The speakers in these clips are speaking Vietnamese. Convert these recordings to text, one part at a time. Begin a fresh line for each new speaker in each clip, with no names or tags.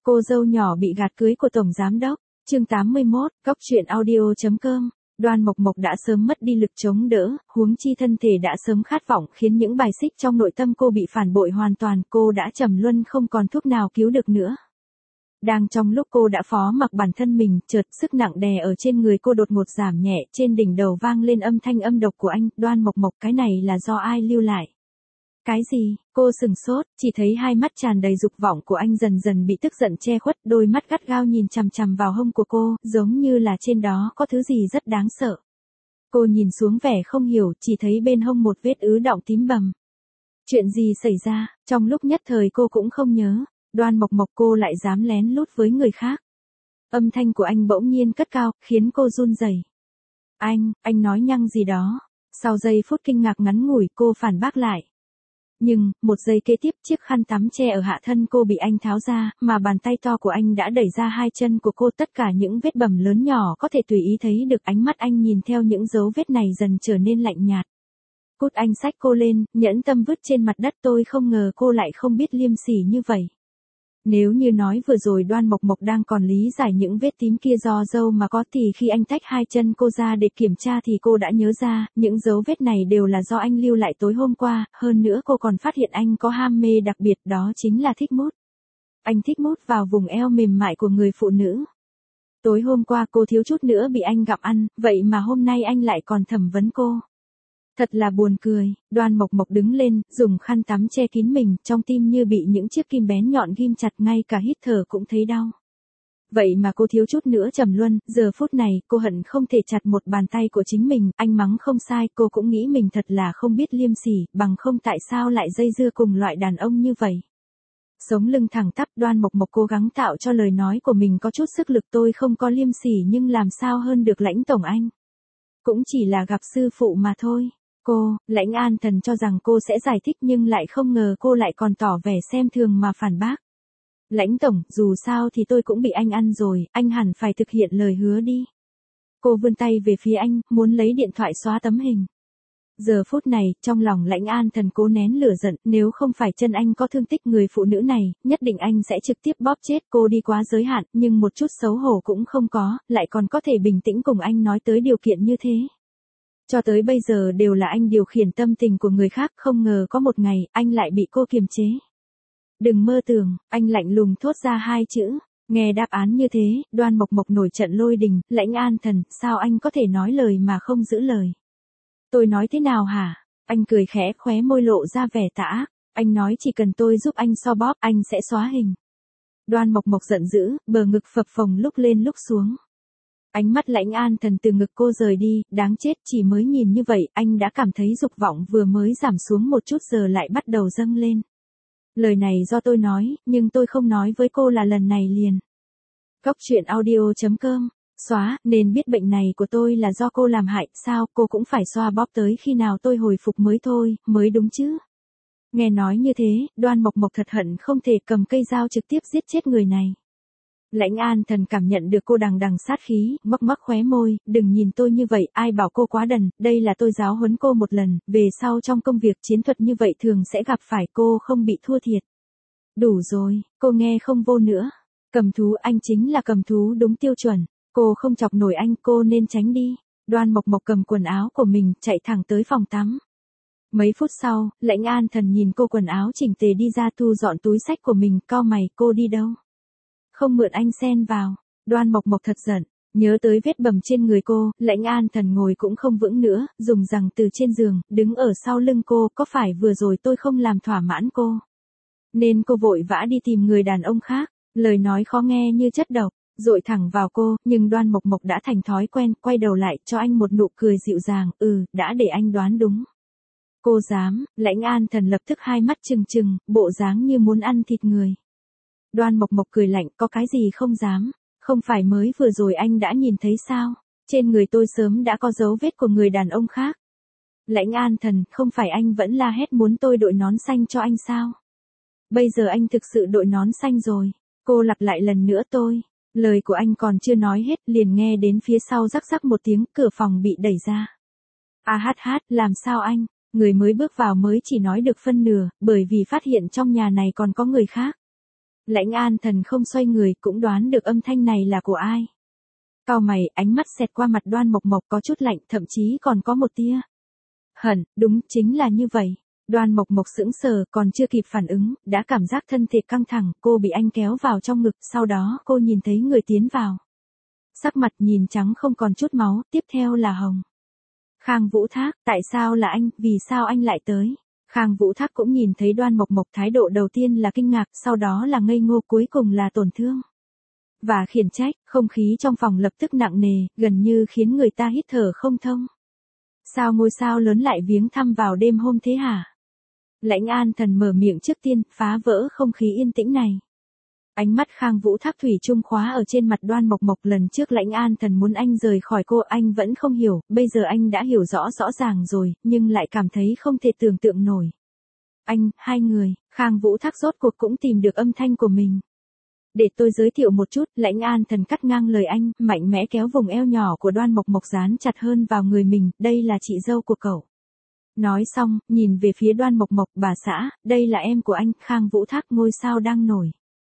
Cô dâu nhỏ bị gạt cưới của tổng giám đốc. Chương 81, Góc truyện audio.com. Đoan Mộc Mộc đã sớm mất đi lực chống đỡ, huống chi thân thể đã sớm khát vọng, khiến những bài xích trong nội tâm cô bị phản bội hoàn toàn, cô đã trầm luân không còn thuốc nào cứu được nữa. Đang trong lúc cô đã phó mặc bản thân mình, chợt sức nặng đè ở trên người cô đột ngột giảm nhẹ, trên đỉnh đầu vang lên âm thanh âm độc của anh, Đoan Mộc Mộc, cái này là do ai lưu lại? Cái gì? Cô sừng sốt, chỉ thấy hai mắt tràn đầy dục vọng của anh dần dần bị tức giận che khuất, đôi mắt gắt gao nhìn chằm chằm vào hông của cô, giống như là trên đó có thứ gì rất đáng sợ. Cô nhìn xuống vẻ không hiểu, chỉ thấy bên hông một vết ứ đọng tím bầm. Chuyện gì xảy ra? Trong lúc nhất thời cô cũng không nhớ. Đoan Mộc Mộc, cô lại dám lén lút với người khác. Âm thanh của anh bỗng nhiên cất cao, khiến cô run rẩy. Anh nói nhăng gì đó. Sau giây phút kinh ngạc ngắn ngủi, cô phản bác lại. Nhưng, một giây kế tiếp, chiếc khăn tắm che ở hạ thân cô bị anh tháo ra, mà bàn tay to của anh đã đẩy ra hai chân của cô, tất cả những vết bầm lớn nhỏ có thể tùy ý thấy được. Ánh mắt anh nhìn theo những dấu vết này dần trở nên lạnh nhạt. Cút, anh xách cô lên, nhẫn tâm vứt trên mặt đất. Tôi không ngờ cô lại không biết liêm sỉ như vậy. Nếu như nói vừa rồi Đoan Mộc Mộc đang còn lý giải những vết tím kia do dâu mà có, thì khi anh tách hai chân cô ra để kiểm tra thì cô đã nhớ ra, những dấu vết này đều là do anh lưu lại tối hôm qua, hơn nữa cô còn phát hiện anh có ham mê đặc biệt, đó chính là thích mút. Anh thích mút vào vùng eo mềm mại của người phụ nữ. Tối hôm qua cô thiếu chút nữa bị anh gặm ăn, vậy mà hôm nay anh lại còn thẩm vấn cô. Thật là buồn cười. Đoan Mộc Mộc đứng lên, dùng khăn tắm che kín mình, trong tim như bị những chiếc kim bén nhọn ghim chặt, ngay cả hít thở cũng thấy đau. Vậy mà cô thiếu chút nữa trầm luân, giờ phút này, cô hận không thể chặt một bàn tay của chính mình, anh mắng không sai, cô cũng nghĩ mình thật là không biết liêm sỉ, bằng không tại sao lại dây dưa cùng loại đàn ông như vậy. Sống lưng thẳng tắp, Đoan Mộc Mộc cố gắng tạo cho lời nói của mình có chút sức lực. Tôi không có liêm sỉ nhưng làm sao hơn được Lãnh tổng anh. Cũng chỉ là gặp sư phụ mà thôi. Lãnh An Thần cho rằng cô sẽ giải thích nhưng lại không ngờ cô lại còn tỏ vẻ xem thường mà phản bác. Lãnh tổng, dù sao thì tôi cũng bị anh ăn rồi, anh hẳn phải thực hiện lời hứa đi. Cô vươn tay về phía anh, muốn lấy điện thoại xóa tấm hình. Giờ phút này, trong lòng Lãnh An Thần cố nén lửa giận, nếu không phải chân anh có thương tích người phụ nữ này, nhất định anh sẽ trực tiếp bóp chết cô đi quá giới hạn, nhưng một chút xấu hổ cũng không có, lại còn có thể bình tĩnh cùng anh nói tới điều kiện như thế. Cho tới bây giờ đều là anh điều khiển tâm tình của người khác, không ngờ có một ngày, anh lại bị cô kiềm chế. Đừng mơ tưởng, anh lạnh lùng thốt ra hai chữ. Nghe đáp án như thế, Đoan Mộc Mộc nổi trận lôi đình, Lãnh An Thần, sao anh có thể nói lời mà không giữ lời? Tôi nói thế nào hả? Anh cười khẽ, khóe môi lộ ra vẻ tà ác. Anh nói chỉ cần tôi giúp anh so bóp, anh sẽ xóa hình. Đoan Mộc Mộc giận dữ, bờ ngực phập phồng lúc lên lúc xuống. Ánh mắt Lãnh An Thần từ ngực cô rời đi, đáng chết, chỉ mới nhìn như vậy, anh đã cảm thấy dục vọng vừa mới giảm xuống một chút giờ lại bắt đầu dâng lên. Lời này do tôi nói, nhưng tôi không nói với cô là lần này liền. Góc truyện audio.com. Xóa, nên biết bệnh này của tôi là do cô làm hại, sao cô cũng phải xoa bóp tới khi nào tôi hồi phục mới thôi, mới đúng chứ. Nghe nói như thế, Đoan Mộc Mộc thật hận không thể cầm cây dao trực tiếp giết chết người này. Lãnh An Thần cảm nhận được cô đằng đằng sát khí, mắc mắc khóe môi, đừng nhìn tôi như vậy, ai bảo cô quá đần, đây là tôi giáo huấn cô một lần, về sau trong công việc chiến thuật như vậy thường sẽ gặp phải, cô không bị thua thiệt. Đủ rồi, cô nghe không vô nữa. Cầm thú, anh chính là cầm thú đúng tiêu chuẩn, cô không chọc nổi anh, cô nên tránh đi. Đoan Mộc Mộc cầm quần áo của mình, chạy thẳng tới phòng tắm. Mấy phút sau, Lãnh An Thần nhìn cô quần áo chỉnh tề đi ra, thu dọn túi xách của mình, cau mày, cô đi đâu? Không mượn anh xen vào. Đoan Mộc Mộc thật giận, nhớ tới vết bầm trên người cô, Lãnh An Thần ngồi cũng không vững nữa, dùng giằng từ trên giường, đứng ở sau lưng cô, có phải vừa rồi tôi không làm thỏa mãn cô? Nên cô vội vã đi tìm người đàn ông khác, lời nói khó nghe như chất độc, dội thẳng vào cô, nhưng Đoan Mộc Mộc đã thành thói quen, quay đầu lại, cho anh một nụ cười dịu dàng, đã để anh đoán đúng. Cô dám, Lãnh An Thần lập tức hai mắt trừng trừng, bộ dáng như muốn ăn thịt người. Đoan Mộc Mộc cười lạnh, có cái gì không dám, không phải mới vừa rồi anh đã nhìn thấy sao, trên người tôi sớm đã có dấu vết của người đàn ông khác. Lãnh An Thần, không phải anh vẫn la hét muốn tôi đội nón xanh cho anh sao? Bây giờ anh thực sự đội nón xanh rồi. Cô lặp lại lần nữa lời của anh còn chưa nói hết, liền nghe đến phía sau rắc rắc một tiếng, cửa phòng bị đẩy ra. Làm sao anh? Người mới bước vào mới chỉ nói được phân nửa, bởi vì phát hiện trong nhà này còn có người khác. Lãnh An Thần không xoay người cũng đoán được âm thanh này là của ai. Cau mày, ánh mắt xẹt qua mặt Đoan Mộc Mộc có chút lạnh, thậm chí còn có một tia hận, đúng chính là như vậy. Đoan Mộc Mộc sững sờ, còn chưa kịp phản ứng, đã cảm giác thân thể căng thẳng, cô bị anh kéo vào trong ngực, sau đó cô nhìn thấy người tiến vào. Sắc mặt nhìn trắng không còn chút máu, tiếp theo là hồng. Khang Vũ Thác, tại sao là anh, vì sao anh lại tới? Khang Vũ Thác cũng nhìn thấy Đoan Mộc Mộc, thái độ đầu tiên là kinh ngạc, sau đó là ngây ngô, cuối cùng là tổn thương và khiển trách. Không khí trong phòng lập tức nặng nề, gần như khiến người ta hít thở không thông. Sao ngôi sao lớn lại viếng thăm vào đêm hôm thế hả? Lãnh An Thần mở miệng trước tiên, phá vỡ không khí yên tĩnh này. Ánh mắt Khang Vũ Thác thủy chung khóa ở trên mặt Đoan Mộc Mộc, lần trước Lãnh An Thần muốn anh rời khỏi cô, anh vẫn không hiểu, bây giờ anh đã hiểu rõ ràng rồi, nhưng lại cảm thấy không thể tưởng tượng nổi. Anh, hai người, Khang Vũ Thác rốt cuộc cũng tìm được âm thanh của mình. Để tôi giới thiệu một chút, Lãnh An Thần cắt ngang lời anh, mạnh mẽ kéo vùng eo nhỏ của Đoan Mộc Mộc dán chặt hơn vào người mình, đây là chị dâu của cậu. Nói xong, nhìn về phía Đoan Mộc Mộc, bà xã, đây là em của anh, Khang Vũ Thác, ngôi sao đang nổi.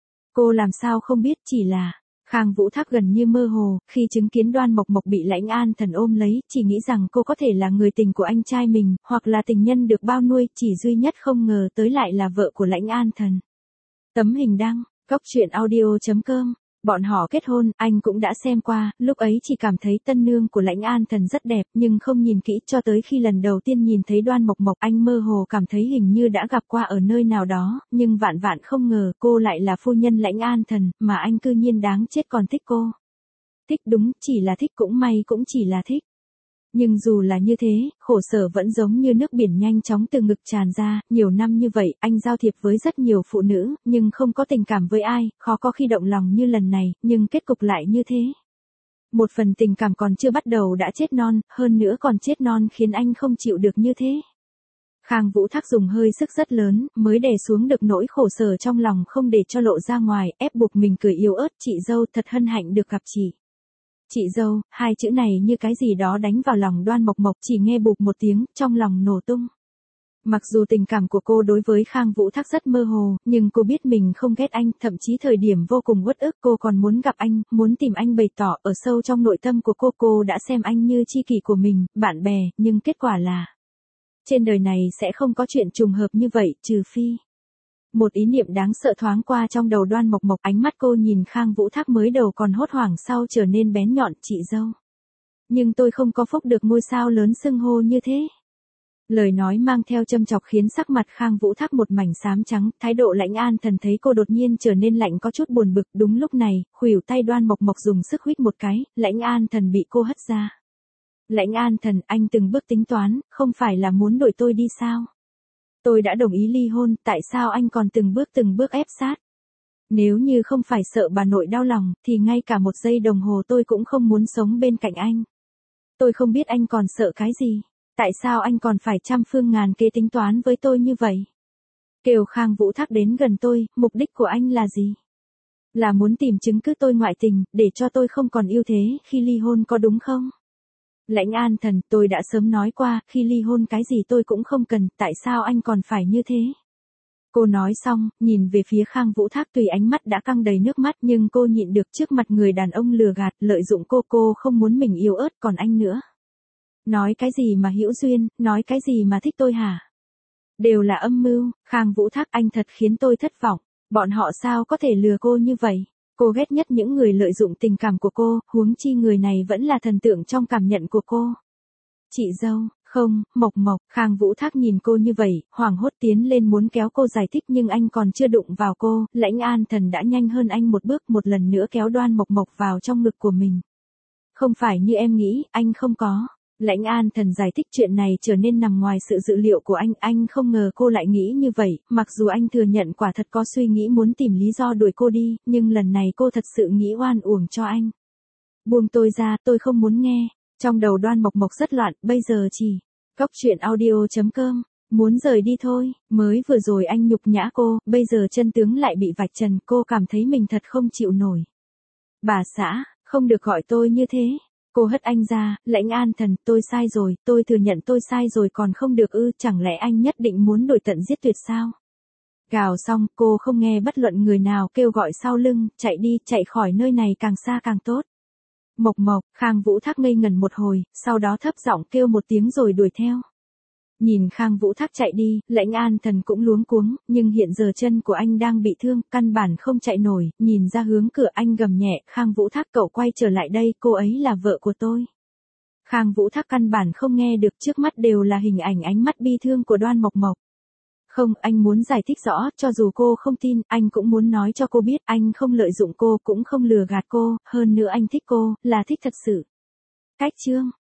Cô làm sao không biết, chỉ là, Khang Vũ Thác gần như mơ hồ, khi chứng kiến Đoan Mộc Mộc bị Lãnh An Thần ôm lấy, chỉ nghĩ rằng cô có thể là người tình của anh trai mình, hoặc là tình nhân được bao nuôi, chỉ duy nhất không ngờ tới lại là vợ của Lãnh An Thần. Tấm hình đăng, Cóc Truyện Audio.com. Bọn họ kết hôn, anh cũng đã xem qua, lúc ấy chỉ cảm thấy tân nương của Lãnh An Thần rất đẹp, nhưng không nhìn kỹ, cho tới khi lần đầu tiên nhìn thấy Đoan Mộc Mộc, anh mơ hồ cảm thấy hình như đã gặp qua ở nơi nào đó, nhưng vạn vạn không ngờ cô lại là phu nhân Lãnh An Thần, mà anh cư nhiên đáng chết còn thích cô. Thích, đúng, chỉ là thích, cũng may cũng chỉ là thích. Nhưng dù là như thế, khổ sở vẫn giống như nước biển nhanh chóng từ ngực tràn ra, nhiều năm như vậy, anh giao thiệp với rất nhiều phụ nữ, nhưng không có tình cảm với ai, khó có khi động lòng như lần này, nhưng kết cục lại như thế. Một phần tình cảm còn chưa bắt đầu đã chết non, hơn nữa còn chết non khiến anh không chịu được như thế. Khang Vũ Thác dùng hơi sức rất lớn, mới đè xuống được nỗi khổ sở trong lòng không để cho lộ ra ngoài, ép buộc mình cười yếu ớt, chị dâu thật hân hạnh được gặp chị. Chị dâu, hai chữ này như cái gì đó đánh vào lòng Đoan Mộc Mộc, chỉ nghe bụp một tiếng, trong lòng nổ tung. Mặc dù tình cảm của cô đối với Khang Vũ Thác rất mơ hồ, nhưng cô biết mình không ghét anh, thậm chí thời điểm vô cùng uất ức cô còn muốn gặp anh, muốn tìm anh bày tỏ, ở sâu trong nội tâm của cô đã xem anh như tri kỷ của mình, bạn bè, nhưng kết quả là trên đời này sẽ không có chuyện trùng hợp như vậy, trừ phi. Một ý niệm đáng sợ thoáng qua trong đầu Đoan Mộc Mộc, ánh mắt cô nhìn Khang Vũ Thác mới đầu còn hốt hoảng, sau trở nên bén nhọn, chị dâu. Nhưng tôi không có phúc được ngôi sao lớn xưng hô như thế. Lời nói mang theo châm chọc khiến sắc mặt Khang Vũ Thác một mảnh xám trắng, thái độ Lãnh An Thần thấy cô đột nhiên trở nên lạnh có chút buồn bực, đúng lúc này, khuỷu tay Đoan Mộc Mộc dùng sức huýt một cái, Lãnh An Thần bị cô hất ra. Lãnh An Thần, anh từng bước tính toán, không phải là muốn đuổi tôi đi sao? Tôi đã đồng ý ly hôn, tại sao anh còn từng bước ép sát? Nếu như không phải sợ bà nội đau lòng, thì ngay cả một giây đồng hồ tôi cũng không muốn sống bên cạnh anh. Tôi không biết anh còn sợ cái gì. Tại sao anh còn phải trăm phương ngàn kế tính toán với tôi như vậy? Kêu Khang Vũ Thác đến gần tôi, mục đích của anh là gì? Là muốn tìm chứng cứ tôi ngoại tình, để cho tôi không còn yêu thế khi ly hôn có đúng không? Lãnh An Thần, tôi đã sớm nói qua, khi ly hôn cái gì tôi cũng không cần, tại sao anh còn phải như thế? Cô nói xong, nhìn về phía Khang Vũ Thác, tùy ánh mắt đã căng đầy nước mắt, nhưng cô nhịn được trước mặt người đàn ông lừa gạt, lợi dụng cô không muốn mình yếu ớt, còn anh nữa. Nói cái gì mà hữu duyên, nói cái gì mà thích tôi hả? Đều là âm mưu, Khang Vũ Thác, anh thật khiến tôi thất vọng. Bọn họ sao có thể lừa cô như vậy? Cô ghét nhất những người lợi dụng tình cảm của cô, huống chi người này vẫn là thần tượng trong cảm nhận của cô. Chị dâu, không, Mộc Mộc, Khang Vũ Thác nhìn cô như vậy, hoảng hốt tiến lên muốn kéo cô giải thích, nhưng anh còn chưa đụng vào cô, Lãnh An Thần đã nhanh hơn anh một bước, một lần nữa kéo Đoan Mộc Mộc vào trong ngực của mình. Không phải như em nghĩ, anh không có. Lãnh An Thần giải thích, chuyện này trở nên nằm ngoài sự dự liệu của anh không ngờ cô lại nghĩ như vậy, mặc dù anh thừa nhận quả thật có suy nghĩ muốn tìm lý do đuổi cô đi, nhưng lần này cô thật sự nghĩ oan uổng cho anh. Buông tôi ra, tôi không muốn nghe. Trong đầu Đoan Mộc Mộc rất loạn, bây giờ chỉ Cóc Truyện Audio.com, muốn rời đi thôi, mới vừa rồi anh nhục nhã cô, bây giờ chân tướng lại bị vạch trần, cô cảm thấy mình thật không chịu nổi. Bà xã, không được gọi tôi như thế. Cô hất anh ra, Lãnh An Thần, tôi sai rồi, tôi thừa nhận tôi sai rồi còn không được ư, chẳng lẽ anh nhất định muốn đuổi tận giết tuyệt sao? Gào xong, cô không nghe bất luận người nào kêu gọi sau lưng, chạy đi, chạy khỏi nơi này càng xa càng tốt. Mộc Mộc, Khang Vũ Thác ngây ngẩn một hồi, sau đó thấp giọng kêu một tiếng rồi đuổi theo. Nhìn Khang Vũ Thác chạy đi, Lãnh An Thần cũng luống cuống, nhưng hiện giờ chân của anh đang bị thương, căn bản không chạy nổi, nhìn ra hướng cửa anh gầm nhẹ, Khang Vũ Thác cậu quay trở lại đây, cô ấy là vợ của tôi. Khang Vũ Thác căn bản không nghe được, trước mắt đều là hình ảnh ánh mắt bi thương của Đoan Mộc Mộc. Không, anh muốn giải thích rõ, cho dù cô không tin, anh cũng muốn nói cho cô biết, anh không lợi dụng cô, cũng không lừa gạt cô, hơn nữa anh thích cô, là thích thật sự. Cách chương